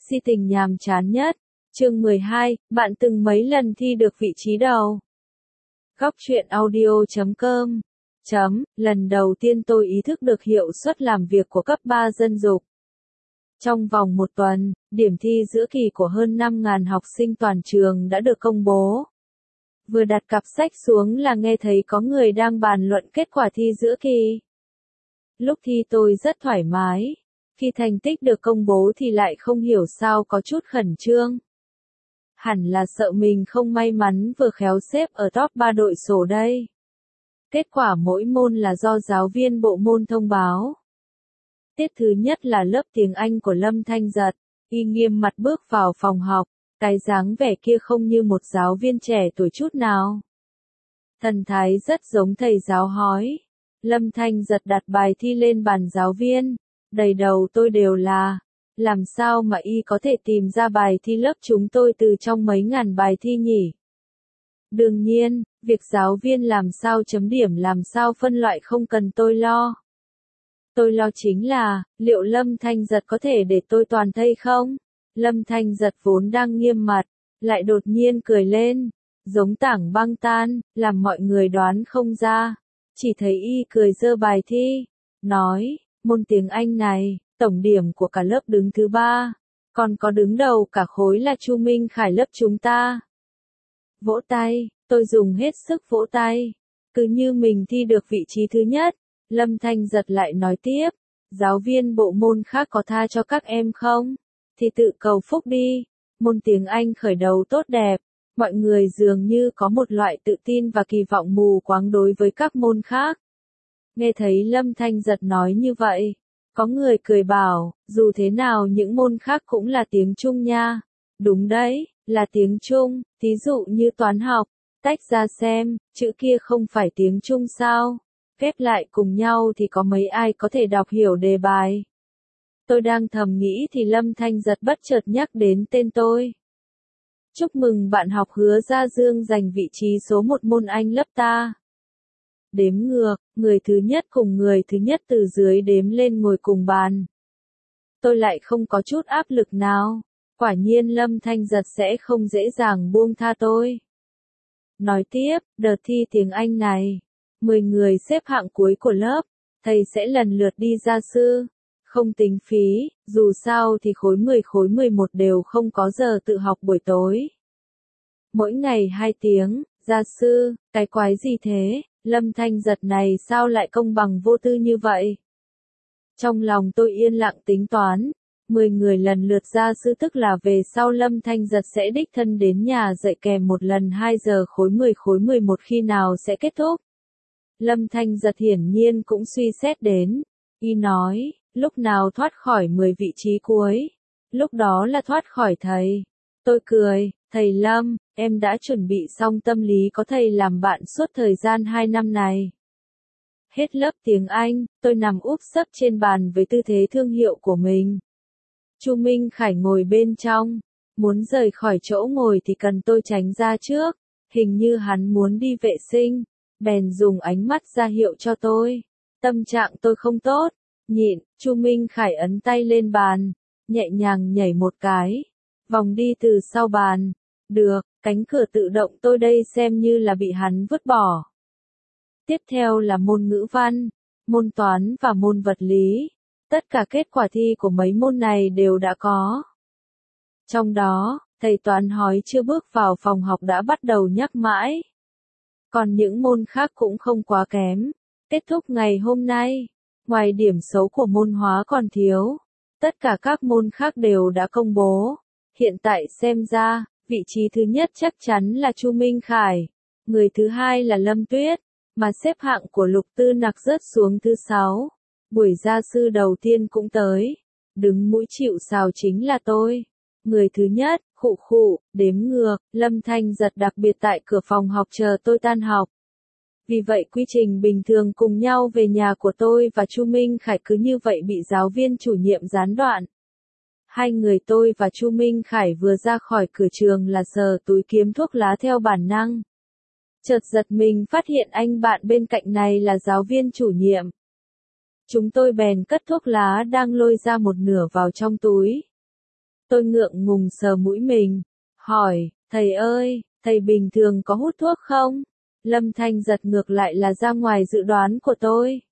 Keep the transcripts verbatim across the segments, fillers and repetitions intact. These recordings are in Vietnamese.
Si tình nhàm chán nhất. Chương mười hai, bạn từng mấy lần thi được vị trí đầu? Góc truyện audio chấm com chấm, lần đầu tiên tôi ý thức được hiệu suất làm việc của cấp ba dân dục. Trong vòng một tuần, điểm thi giữa kỳ của hơn năm nghìn học sinh toàn trường đã được công bố. Vừa đặt cặp sách xuống là nghe thấy có người đang bàn luận kết quả thi giữa kỳ. Lúc thi tôi rất thoải mái, khi thành tích được công bố thì lại không hiểu sao có chút khẩn trương. Hẳn là sợ mình không may mắn vừa khéo xếp ở top ba đội sổ đây. Kết quả mỗi môn là do giáo viên bộ môn thông báo. Tiết thứ nhất là lớp tiếng Anh của Lâm Thanh Giật, y nghiêm mặt bước vào phòng học, cái dáng vẻ kia không như một giáo viên trẻ tuổi chút nào. Thần thái rất giống thầy giáo hói. Lâm Thanh Giật đặt bài thi lên bàn giáo viên, đầy đầu tôi đều là, làm sao mà y có thể tìm ra bài thi lớp chúng tôi từ trong mấy ngàn bài thi nhỉ? Đương nhiên, việc giáo viên làm sao chấm điểm làm sao phân loại không cần tôi lo. Tôi lo chính là, liệu Lâm Thanh Giật có thể để tôi toàn thây không? Lâm Thanh Giật vốn đang nghiêm mặt, lại đột nhiên cười lên, giống tảng băng tan, làm mọi người đoán không ra. Chỉ thấy y cười giơ bài thi, nói, môn tiếng Anh này, tổng điểm của cả lớp đứng thứ ba, còn có đứng đầu cả khối là Chu Minh Khải lớp chúng ta. Vỗ tay, tôi dùng hết sức vỗ tay, cứ như mình thi được vị trí thứ nhất. Lâm Thanh Giật lại nói tiếp, giáo viên bộ môn khác có tha cho các em không? Thì tự cầu phúc đi, môn tiếng Anh khởi đầu tốt đẹp. Mọi người dường như có một loại tự tin và kỳ vọng mù quáng đối với các môn khác. Nghe thấy Lâm Thanh Giật nói như vậy, có người cười bảo, dù thế nào những môn khác cũng là tiếng Trung nha. Đúng đấy, là tiếng Trung, thí dụ như toán học, tách ra xem, chữ kia không phải tiếng Trung sao? Ghép lại cùng nhau thì có mấy ai có thể đọc hiểu đề bài. Tôi đang thầm nghĩ thì Lâm Thanh Giật bất chợt nhắc đến tên tôi. Chúc mừng bạn học Hứa Gia Dương giành vị trí số một môn Anh lớp ta. Đếm ngược, người thứ nhất cùng người thứ nhất từ dưới đếm lên ngồi cùng bàn. Tôi lại không có chút áp lực nào. Quả nhiên Lâm Thanh Giật sẽ không dễ dàng buông tha tôi. Nói tiếp, đợt thi tiếng Anh này, mười người xếp hạng cuối của lớp, thầy sẽ lần lượt đi gia sư. Không tính phí, dù sao thì khối mười khối mười một đều không có giờ tự học buổi tối. Mỗi ngày hai tiếng, gia sư, cái quái gì thế, Lâm Thanh Giật này sao lại công bằng vô tư như vậy? Trong lòng tôi yên lặng tính toán, mười người lần lượt gia sư tức là về sau Lâm Thanh Giật sẽ đích thân đến nhà dạy kèm một lần hai giờ khối mười khối mười một khi nào sẽ kết thúc. Lâm Thanh Giật hiển nhiên cũng suy xét đến, y nói, lúc nào thoát khỏi mười vị trí cuối, lúc đó là thoát khỏi thầy. Tôi cười, thầy Lâm, em đã chuẩn bị xong tâm lý có thầy làm bạn suốt thời gian hai năm này. Hết lớp tiếng Anh, tôi nằm úp sấp trên bàn với tư thế thương hiệu của mình. Chu Minh Khải ngồi bên trong, muốn rời khỏi chỗ ngồi thì cần tôi tránh ra trước, hình như hắn muốn đi vệ sinh, bèn dùng ánh mắt ra hiệu cho tôi. Tâm trạng tôi không tốt, nhịn, Chu Minh Khải ấn tay lên bàn, nhẹ nhàng nhảy một cái, vòng đi từ sau bàn. Được, cánh cửa tự động tôi đây xem như là bị hắn vứt bỏ. Tiếp theo là môn ngữ văn, môn toán và môn vật lý. Tất cả kết quả thi của mấy môn này đều đã có. Trong đó, thầy toán hói chưa bước vào phòng học đã bắt đầu nhắc mãi. Còn những môn khác cũng không quá kém. Kết thúc ngày hôm nay, ngoài điểm xấu của môn hóa còn thiếu, tất cả các môn khác đều đã công bố. Hiện tại xem ra, vị trí thứ nhất chắc chắn là Chu Minh Khải, người thứ hai là Lâm Tuyết, mà xếp hạng của Lục Tư Nặc rớt xuống thứ sáu. Buổi gia sư đầu tiên cũng tới, đứng mũi chịu sào chính là tôi. Người thứ nhất, khụ khụ, đếm ngược, Lâm Thanh Giật đặc biệt tại cửa phòng học chờ tôi tan học. Vì vậy quy trình bình thường cùng nhau về nhà của tôi và Chu Minh Khải cứ như vậy bị giáo viên chủ nhiệm gián đoạn. Hai người tôi và Chu Minh Khải vừa ra khỏi cửa trường là sờ túi kiếm thuốc lá theo bản năng. Chợt giật mình phát hiện anh bạn bên cạnh này là giáo viên chủ nhiệm. Chúng tôi bèn cất thuốc lá đang lôi ra một nửa vào trong túi. Tôi ngượng ngùng sờ mũi mình, hỏi, thầy ơi, thầy bình thường có hút thuốc không? Lâm Thanh Giật ngược lại là ra ngoài dự đoán của tôi.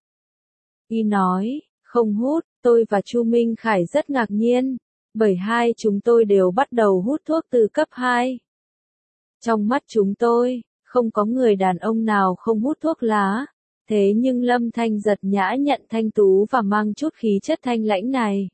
Y nói, không hút, tôi và Chu Minh Khải rất ngạc nhiên, bởi hai chúng tôi đều bắt đầu hút thuốc từ cấp hai. Trong mắt chúng tôi, không có người đàn ông nào không hút thuốc lá, thế nhưng Lâm Thanh Giật nhã nhặn thanh tú và mang chút khí chất thanh lãnh này.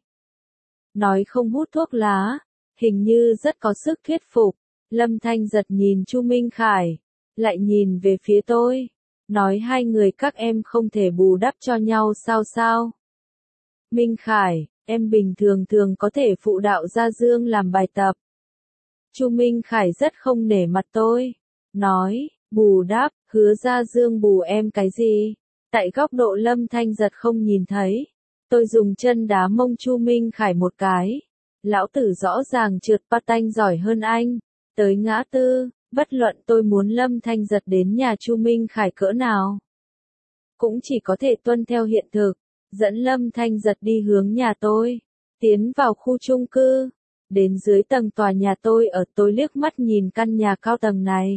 Nói không hút thuốc lá, hình như rất có sức thuyết phục. Lâm Thanh Giật nhìn Chu Minh Khải, lại nhìn về phía tôi, nói hai người các em không thể bù đắp cho nhau sao sao. Minh Khải, em bình thường thường có thể phụ đạo Gia Dương làm bài tập. Chu Minh Khải rất không nể mặt tôi, nói, bù đắp, Hứa Gia Dương bù em cái gì? Tại góc độ Lâm Thanh Giật không nhìn thấy, tôi dùng chân đá mông Chu Minh Khải một cái. Lão tử rõ ràng trượt patin giỏi hơn anh. Tới ngã tư, bất luận tôi muốn Lâm Thanh Giật đến nhà Chu Minh Khải cỡ nào, cũng chỉ có thể tuân theo hiện thực, dẫn Lâm Thanh Giật đi hướng nhà tôi, tiến vào khu chung cư, đến dưới tầng tòa nhà tôi ở. Tôi liếc mắt nhìn căn nhà cao tầng này.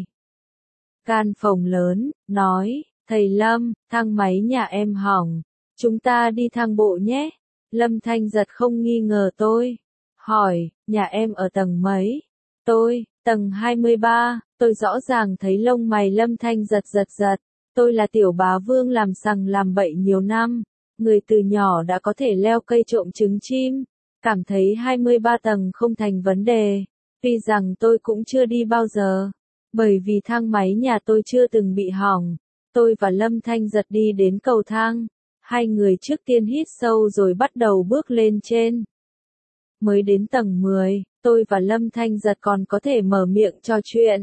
Căn phòng lớn, nói, thầy Lâm, thang máy nhà em hỏng, chúng ta đi thang bộ nhé. Lâm Thanh Giật không nghi ngờ tôi, hỏi, nhà em ở tầng mấy? Tôi, tầng hai mươi ba, tôi rõ ràng thấy lông mày Lâm Thanh Giật giật giật. Tôi là tiểu bá vương làm sằng làm bậy nhiều năm, người từ nhỏ đã có thể leo cây trộm trứng chim, cảm thấy hai mươi ba tầng không thành vấn đề. Tuy rằng tôi cũng chưa đi bao giờ, bởi vì thang máy nhà tôi chưa từng bị hỏng. Tôi và Lâm Thanh Giật đi đến cầu thang, hai người trước tiên hít sâu rồi bắt đầu bước lên trên. Mới đến tầng mười, tôi và Lâm Thanh Giật còn có thể mở miệng trò chuyện.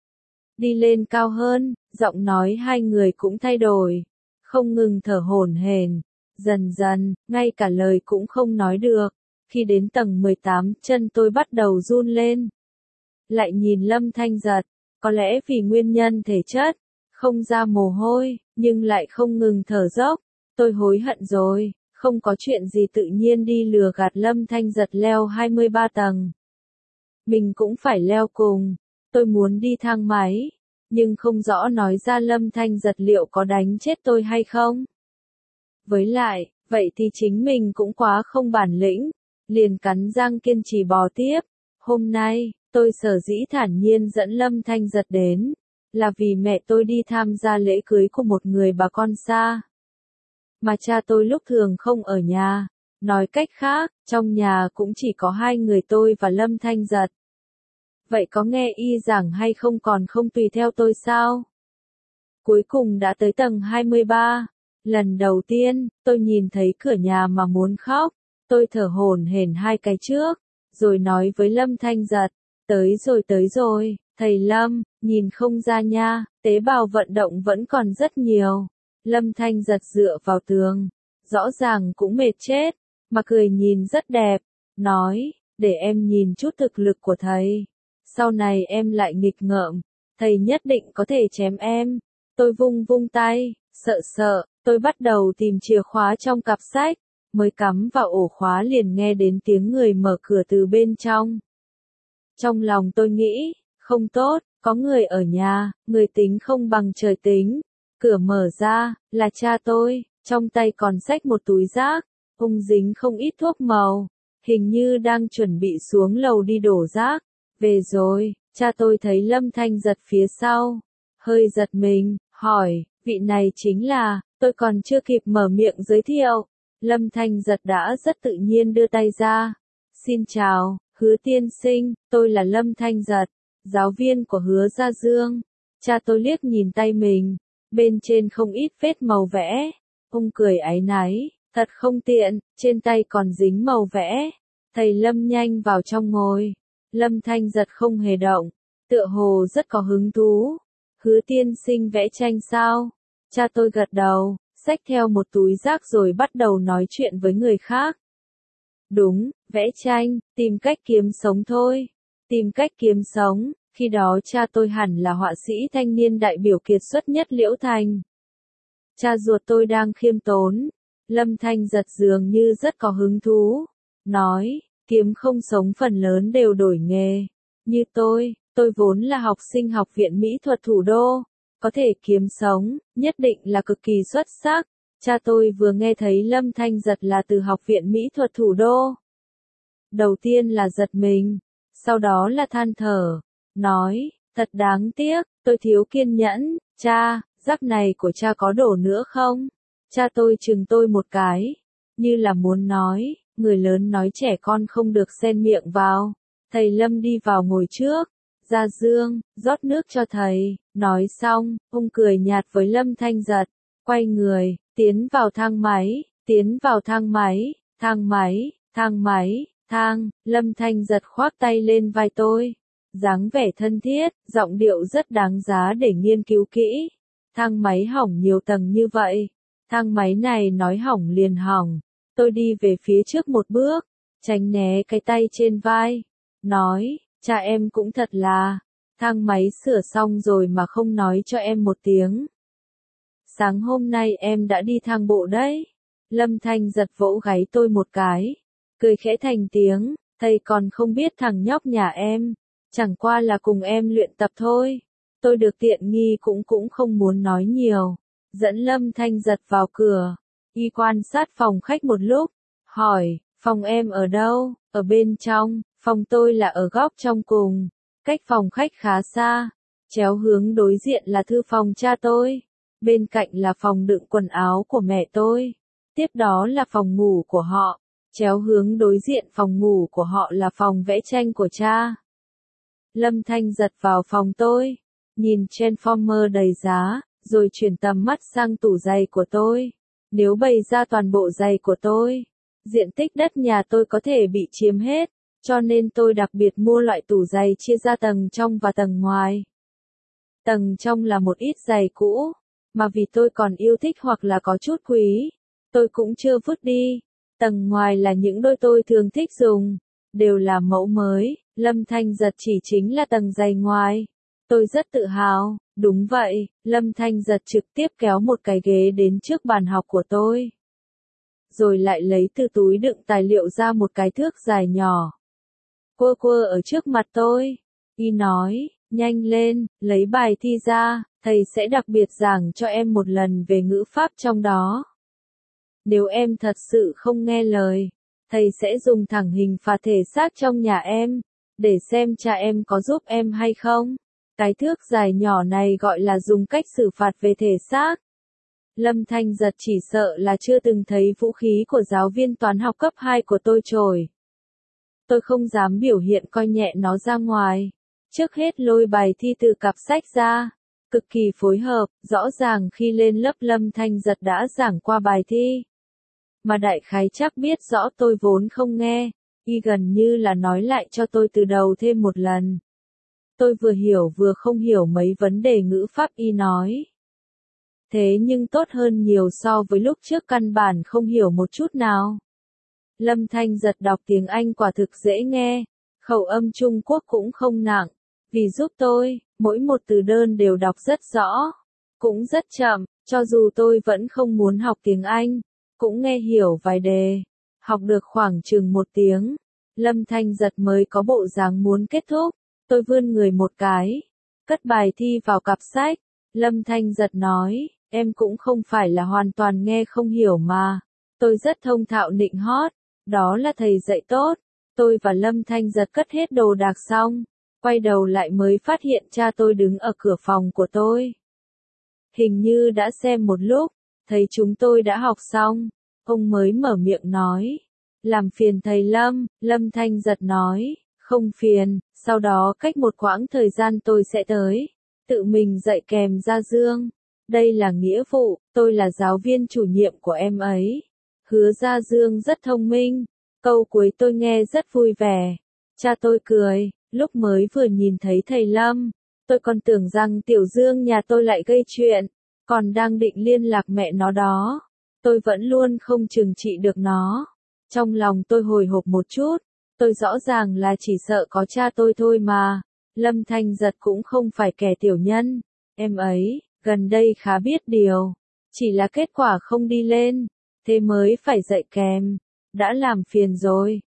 Đi lên cao hơn, giọng nói hai người cũng thay đổi, không ngừng thở hổn hển, dần dần, ngay cả lời cũng không nói được. Khi đến tầng mười tám, chân tôi bắt đầu run lên. Lại nhìn Lâm Thanh Giật, có lẽ vì nguyên nhân thể chất, không ra mồ hôi, nhưng lại không ngừng thở dốc. Tôi hối hận rồi, không có chuyện gì tự nhiên đi lừa gạt Lâm Thanh Giật leo hai mươi ba tầng. Mình cũng phải leo cùng. Tôi muốn đi thang máy, nhưng không rõ nói ra Lâm Thanh Giật liệu có đánh chết tôi hay không. Với lại, vậy thì chính mình cũng quá không bản lĩnh, liền cắn răng kiên trì bò tiếp. Hôm nay, tôi sở dĩ thản nhiên dẫn Lâm Thanh Giật đến, là vì mẹ tôi đi tham gia lễ cưới của một người bà con xa. Mà cha tôi lúc thường không ở nhà, nói cách khác, trong nhà cũng chỉ có hai người tôi và Lâm Thanh Giật. Vậy có nghe y giảng hay không còn không tùy theo tôi sao? Cuối cùng đã tới tầng hai mươi ba. Lần đầu tiên, tôi nhìn thấy cửa nhà mà muốn khóc. Tôi thở hổn hển hai cái trước, rồi nói với Lâm Thanh Giật, tới rồi tới rồi, thầy Lâm, nhìn không ra nha, tế bào vận động vẫn còn rất nhiều. Lâm Thanh Giật dựa vào tường, rõ ràng cũng mệt chết, mà cười nhìn rất đẹp, nói, để em nhìn chút thực lực của thầy. Sau này em lại nghịch ngợm, thầy nhất định có thể chém em. Tôi vung vung tay, sợ sợ, tôi bắt đầu tìm chìa khóa trong cặp sách, mới cắm vào ổ khóa liền nghe đến tiếng người mở cửa từ bên trong. Trong lòng tôi nghĩ, không tốt, có người ở nhà, người tính không bằng trời tính. Cửa mở ra, là cha tôi, trong tay còn xách một túi rác, ông dính không ít thuốc màu, hình như đang chuẩn bị xuống lầu đi đổ rác. Về rồi, cha tôi thấy Lâm Thanh Giật phía sau, hơi giật mình, hỏi, vị này chính là, tôi còn chưa kịp mở miệng giới thiệu. Lâm Thanh Giật đã rất tự nhiên đưa tay ra. Xin chào, Hứa tiên sinh, tôi là Lâm Thanh Giật, giáo viên của Hứa Gia Dương. Cha tôi liếc nhìn tay mình, bên trên không ít vết màu vẽ. Ông cười áy náy, thật không tiện, trên tay còn dính màu vẽ. Thầy Lâm nhanh vào trong ngồi. Lâm Thanh Giật không hề động, tựa hồ rất có hứng thú. Hứa tiên sinh vẽ tranh sao? Cha tôi gật đầu, xách theo một túi rác rồi bắt đầu nói chuyện với người khác. Đúng, vẽ tranh, tìm cách kiếm sống thôi. Tìm cách kiếm sống, khi đó cha tôi hẳn là họa sĩ thanh niên đại biểu kiệt xuất nhất Liễu Thành. Cha ruột tôi đang khiêm tốn. Lâm Thanh Giật dường như rất có hứng thú. Nói, kiếm không sống phần lớn đều đổi nghề. Như tôi, tôi vốn là học sinh học viện mỹ thuật thủ đô, có thể kiếm sống, nhất định là cực kỳ xuất sắc. Cha tôi vừa nghe thấy Lâm Thanh Giật là từ học viện mỹ thuật thủ đô. Đầu tiên là giật mình, sau đó là than thở, nói, thật đáng tiếc, tôi thiếu kiên nhẫn, cha, rắc này của cha có đổ nữa không? Cha tôi chừng tôi một cái, như là muốn nói, người lớn nói trẻ con không được xen miệng vào. Thầy Lâm đi vào ngồi trước, ra giường, rót nước cho thầy, nói xong, ông cười nhạt với Lâm Thanh Giật, quay người, tiến vào thang máy, tiến vào thang máy, thang máy, thang máy, thang, Lâm Thanh Giật khoác tay lên vai tôi, dáng vẻ thân thiết, giọng điệu rất đáng giá để nghiên cứu kỹ. Thang máy hỏng nhiều tầng như vậy, thang máy này nói hỏng liền hỏng. Tôi đi về phía trước một bước, tránh né cái tay trên vai, nói, cha em cũng thật là, thang máy sửa xong rồi mà không nói cho em một tiếng. Sáng hôm nay em đã đi thang bộ đấy. Lâm Thanh Giật vỗ gáy tôi một cái, cười khẽ thành tiếng, thầy còn không biết thằng nhóc nhà em, chẳng qua là cùng em luyện tập thôi. Tôi được tiện nghi cũng cũng không muốn nói nhiều, dẫn Lâm Thanh Giật vào cửa, y quan sát phòng khách một lúc, hỏi, phòng em ở đâu? Ở bên trong, phòng tôi là ở góc trong cùng, cách phòng khách khá xa, chéo hướng đối diện là thư phòng cha tôi, bên cạnh là phòng đựng quần áo của mẹ tôi, tiếp đó là phòng ngủ của họ, chéo hướng đối diện phòng ngủ của họ là phòng vẽ tranh của cha. Lâm Thanh Giật vào phòng tôi, nhìn Transformer đầy giá, rồi chuyển tầm mắt sang tủ giày của tôi. Nếu bày ra toàn bộ giày của tôi, diện tích đất nhà tôi có thể bị chiếm hết, cho nên tôi đặc biệt mua loại tủ giày chia ra tầng trong và tầng ngoài. Tầng trong là một ít giày cũ, mà vì tôi còn yêu thích hoặc là có chút quý, tôi cũng chưa vứt đi. Tầng ngoài là những đôi tôi thường thích dùng, đều là mẫu mới. Lâm Thanh Giật chỉ chính là tầng giày ngoài. Tôi rất tự hào, đúng vậy, Lâm Thanh Giật trực tiếp kéo một cái ghế đến trước bàn học của tôi. Rồi lại lấy từ túi đựng tài liệu ra một cái thước dài nhỏ. Quơ quơ ở trước mặt tôi. Y nói, nhanh lên, lấy bài thi ra, thầy sẽ đặc biệt giảng cho em một lần về ngữ pháp trong đó. Nếu em thật sự không nghe lời, thầy sẽ dùng thẳng hình phạt thể xác trong nhà em, để xem cha em có giúp em hay không. Cái thước dài nhỏ này gọi là dùng cách xử phạt về thể xác. Lâm Thanh Giật chỉ sợ là chưa từng thấy vũ khí của giáo viên toán học cấp hai của tôi trồi. Tôi không dám biểu hiện coi nhẹ nó ra ngoài. Trước hết lôi bài thi từ cặp sách ra, cực kỳ phối hợp, rõ ràng khi lên lớp Lâm Thanh Giật đã giảng qua bài thi. Mà đại khái chắc biết rõ tôi vốn không nghe, y gần như là nói lại cho tôi từ đầu thêm một lần. Tôi vừa hiểu vừa không hiểu mấy vấn đề ngữ pháp y nói. Thế nhưng tốt hơn nhiều so với lúc trước căn bản không hiểu một chút nào. Lâm Thanh Giật đọc tiếng Anh quả thực dễ nghe, khẩu âm Trung Quốc cũng không nặng, vì giúp tôi, mỗi một từ đơn đều đọc rất rõ, cũng rất chậm, cho dù tôi vẫn không muốn học tiếng Anh, cũng nghe hiểu vài đề, học được khoảng chừng một tiếng. Lâm Thanh Giật mới có bộ dáng muốn kết thúc, tôi vươn người một cái, cất bài thi vào cặp sách. Lâm Thanh Giật nói, em cũng không phải là hoàn toàn nghe không hiểu mà, tôi rất thông thạo nịnh hót, đó là thầy dạy tốt. Tôi và Lâm Thanh Giật cất hết đồ đạc xong, quay đầu lại mới phát hiện cha tôi đứng ở cửa phòng của tôi. Hình như đã xem một lúc, thấy chúng tôi đã học xong, ông mới mở miệng nói, làm phiền thầy Lâm. Lâm Thanh Giật nói, không phiền, sau đó cách một quãng thời gian tôi sẽ tới, tự mình dạy kèm Gia Dương. Đây là nghĩa vụ, tôi là giáo viên chủ nhiệm của em ấy. Hứa Gia Dương rất thông minh, câu cuối tôi nghe rất vui vẻ. Cha tôi cười, lúc mới vừa nhìn thấy thầy Lâm, tôi còn tưởng rằng Tiểu Dương nhà tôi lại gây chuyện, còn đang định liên lạc mẹ nó đó. Tôi vẫn luôn không trừng trị được nó. Trong lòng tôi hồi hộp một chút, tôi rõ ràng là chỉ sợ có cha tôi thôi mà. Lâm Thanh Giật cũng không phải kẻ tiểu nhân, em ấy, gần đây khá biết điều, chỉ là kết quả không đi lên, thế mới phải dạy kèm, đã làm phiền rồi.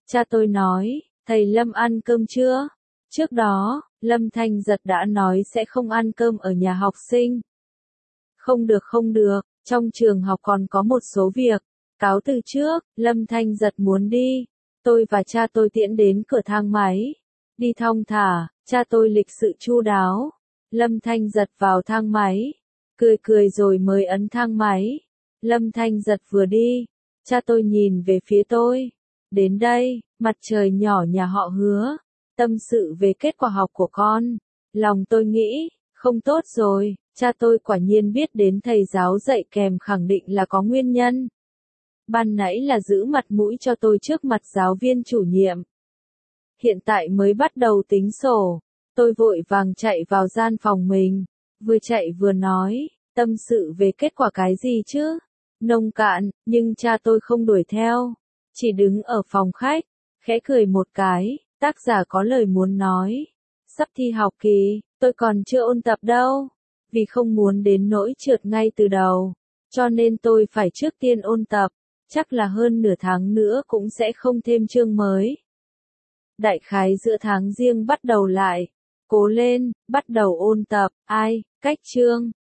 Cha tôi nói, thầy Lâm ăn cơm chưa? Trước đó, Lâm Thanh Giật đã nói sẽ không ăn cơm ở nhà học sinh. Không được không được, trong trường học còn có một số việc. Cáo từ trước, Lâm Thanh Giật muốn đi. Tôi và cha tôi tiễn đến cửa thang máy. Đi thong thả, cha tôi lịch sự chu đáo. Lâm Thanh Giật vào thang máy. Cười cười rồi mới ấn thang máy. Lâm Thanh Giật vừa đi. Cha tôi nhìn về phía tôi. Đến đây, mặt trời nhỏ nhà họ Hứa. Tâm sự về kết quả học của con. Lòng tôi nghĩ, không tốt rồi. Cha tôi quả nhiên biết đến thầy giáo dạy kèm khẳng định là có nguyên nhân. Ban nãy là giữ mặt mũi cho tôi trước mặt giáo viên chủ nhiệm. Hiện tại mới bắt đầu tính sổ. Tôi vội vàng chạy vào gian phòng mình. Vừa chạy vừa nói, tâm sự về kết quả cái gì chứ? Nông cạn, nhưng cha tôi không đuổi theo. Chỉ đứng ở phòng khách, khẽ cười một cái, tác giả có lời muốn nói. Sắp thi học kỳ, tôi còn chưa ôn tập đâu. Vì không muốn đến nỗi trượt ngay từ đầu. Cho nên tôi phải trước tiên ôn tập. Chắc là hơn nửa tháng nữa cũng sẽ không thêm chương mới. Đại khái giữa tháng Giêng bắt đầu lại. Cố lên, bắt đầu ôn tập. Ai, cách chương.